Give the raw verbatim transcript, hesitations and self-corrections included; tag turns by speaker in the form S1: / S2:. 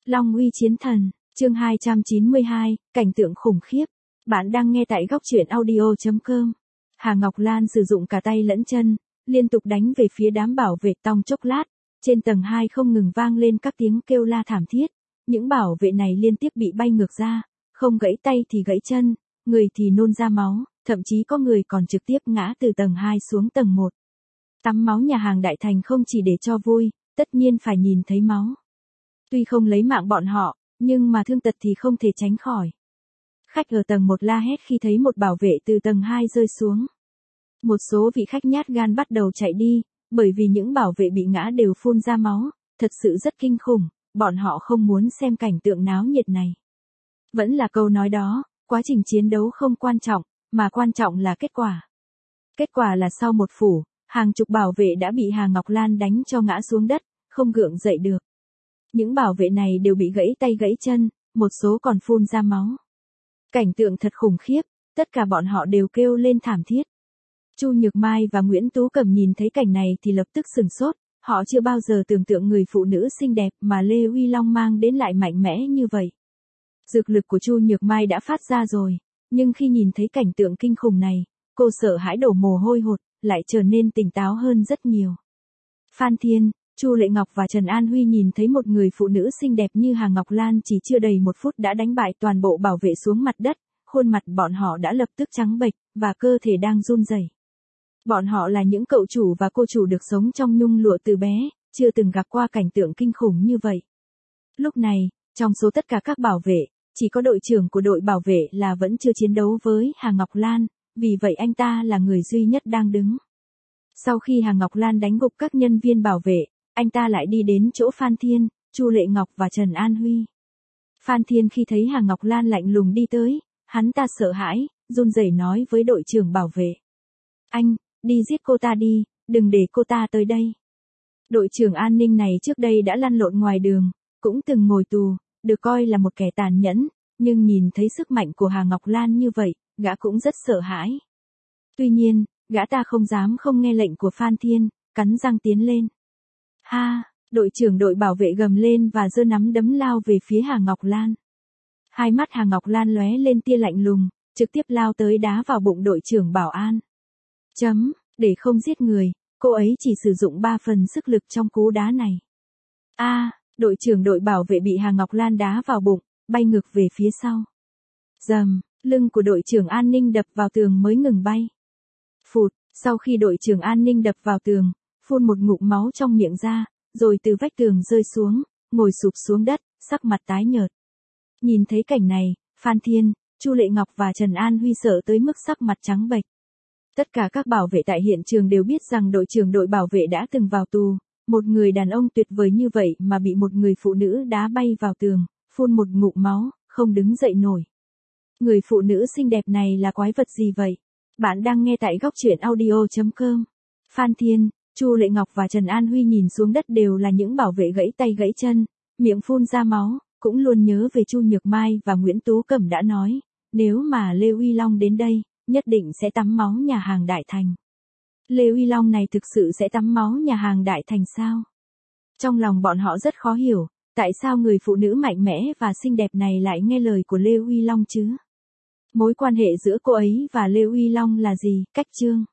S1: Long uy chiến thần, chương hai trăm chín mươi hai, cảnh tượng khủng khiếp. Bạn đang nghe tại góc truyện audio chấm com. Hà Ngọc Lan sử dụng cả tay lẫn chân, liên tục đánh về phía đám bảo vệ trong chốc lát. Trên tầng hai không ngừng vang lên các tiếng kêu la thảm thiết. Những bảo vệ này liên tiếp bị bay ngược ra, không gãy tay thì gãy chân, người thì nôn ra máu, thậm chí có người còn trực tiếp ngã từ tầng hai xuống tầng một. Tắm máu nhà hàng Đại Thành không chỉ để cho vui, tất nhiên phải nhìn thấy máu. Tuy không lấy mạng bọn họ, nhưng mà thương tật thì không thể tránh khỏi. Khách ở tầng một la hét khi thấy một bảo vệ từ tầng hai rơi xuống. Một số vị khách nhát gan bắt đầu chạy đi, bởi vì những bảo vệ bị ngã đều phun ra máu, thật sự rất kinh khủng, bọn họ không muốn xem cảnh tượng náo nhiệt này. Vẫn là câu nói đó, quá trình chiến đấu không quan trọng, mà quan trọng là kết quả. Kết quả là sau một phủ, hàng chục bảo vệ đã bị Hà Ngọc Lan đánh cho ngã xuống đất, không gượng dậy được. Những bảo vệ này đều bị gãy tay gãy chân, một số còn phun ra máu. Cảnh tượng thật khủng khiếp, tất cả bọn họ đều kêu lên thảm thiết. Chu Nhược Mai và Nguyễn Tú Cẩm nhìn thấy cảnh này thì lập tức sửng sốt, họ chưa bao giờ tưởng tượng người phụ nữ xinh đẹp mà Lê Uy Long mang đến lại mạnh mẽ như vậy. Dược lực của Chu Nhược Mai đã phát ra rồi, nhưng khi nhìn thấy cảnh tượng kinh khủng này, cô sợ hãi đổ mồ hôi hột, lại trở nên tỉnh táo hơn rất nhiều. Phan Thiên, Chu Lệ Ngọc và Trần An Huy nhìn thấy một người phụ nữ xinh đẹp như Hà Ngọc Lan chỉ chưa đầy một phút đã đánh bại toàn bộ bảo vệ xuống mặt đất, khuôn mặt bọn họ đã lập tức trắng bệch, và cơ thể đang run rẩy. Bọn họ là những cậu chủ và cô chủ được sống trong nhung lụa từ bé, chưa từng gặp qua cảnh tượng kinh khủng như vậy. Lúc này, trong số tất cả các bảo vệ, chỉ có đội trưởng của đội bảo vệ là vẫn chưa chiến đấu với Hà Ngọc Lan, vì vậy anh ta là người duy nhất đang đứng. Sau khi Hà Ngọc Lan đánh gục các nhân viên bảo vệ, anh ta lại đi đến chỗ Phan Thiên, Chu Lệ Ngọc và Trần An Huy. Phan Thiên khi thấy Hà Ngọc Lan lạnh lùng đi tới, hắn ta sợ hãi, run rẩy nói với đội trưởng bảo vệ. Anh, đi giết cô ta đi, đừng để cô ta tới đây. Đội trưởng an ninh này trước đây đã lăn lộn ngoài đường, cũng từng ngồi tù, được coi là một kẻ tàn nhẫn, nhưng nhìn thấy sức mạnh của Hà Ngọc Lan như vậy, gã cũng rất sợ hãi. Tuy nhiên, gã ta không dám không nghe lệnh của Phan Thiên, cắn răng tiến lên. Ha, đội trưởng đội bảo vệ gầm lên và giơ nắm đấm lao về phía Hà Ngọc Lan. Hai mắt Hà Ngọc Lan lóe lên tia lạnh lùng, trực tiếp lao tới đá vào bụng đội trưởng bảo an. Chấm, để không giết người, cô ấy chỉ sử dụng ba phần sức lực trong cú đá này. A, à, đội trưởng đội bảo vệ bị Hà Ngọc Lan đá vào bụng, bay ngược về phía sau. Dầm, lưng của đội trưởng an ninh đập vào tường mới ngừng bay. Phụt, sau khi đội trưởng an ninh đập vào tường, phun một ngụm máu trong miệng ra, rồi từ vách tường rơi xuống, ngồi sụp xuống đất, sắc mặt tái nhợt. Nhìn thấy cảnh này, Phan Thiên, Chu Lệ Ngọc và Trần An Huy sợ tới mức sắc mặt trắng bệch. Tất cả các bảo vệ tại hiện trường đều biết rằng đội trưởng đội bảo vệ đã từng vào tù, một người đàn ông tuyệt vời như vậy mà bị một người phụ nữ đá bay vào tường, phun một ngụm máu, không đứng dậy nổi. Người phụ nữ xinh đẹp này là quái vật gì vậy? Bạn đang nghe tại góc truyện audio chấm com. Phan Thiên, Chu Lệ Ngọc và Trần An Huy nhìn xuống đất đều là những bảo vệ gãy tay gãy chân, miệng phun ra máu, cũng luôn nhớ về Chu Nhược Mai và Nguyễn Tú Cẩm đã nói, nếu mà Lê Uy Long đến đây, nhất định sẽ tắm máu nhà hàng Đại Thành. Lê Uy Long này thực sự sẽ tắm máu nhà hàng Đại Thành sao? Trong lòng bọn họ rất khó hiểu, tại sao người phụ nữ mạnh mẽ và xinh đẹp này lại nghe lời của Lê Uy Long chứ? Mối quan hệ giữa cô ấy và Lê Uy Long là gì? Cách chương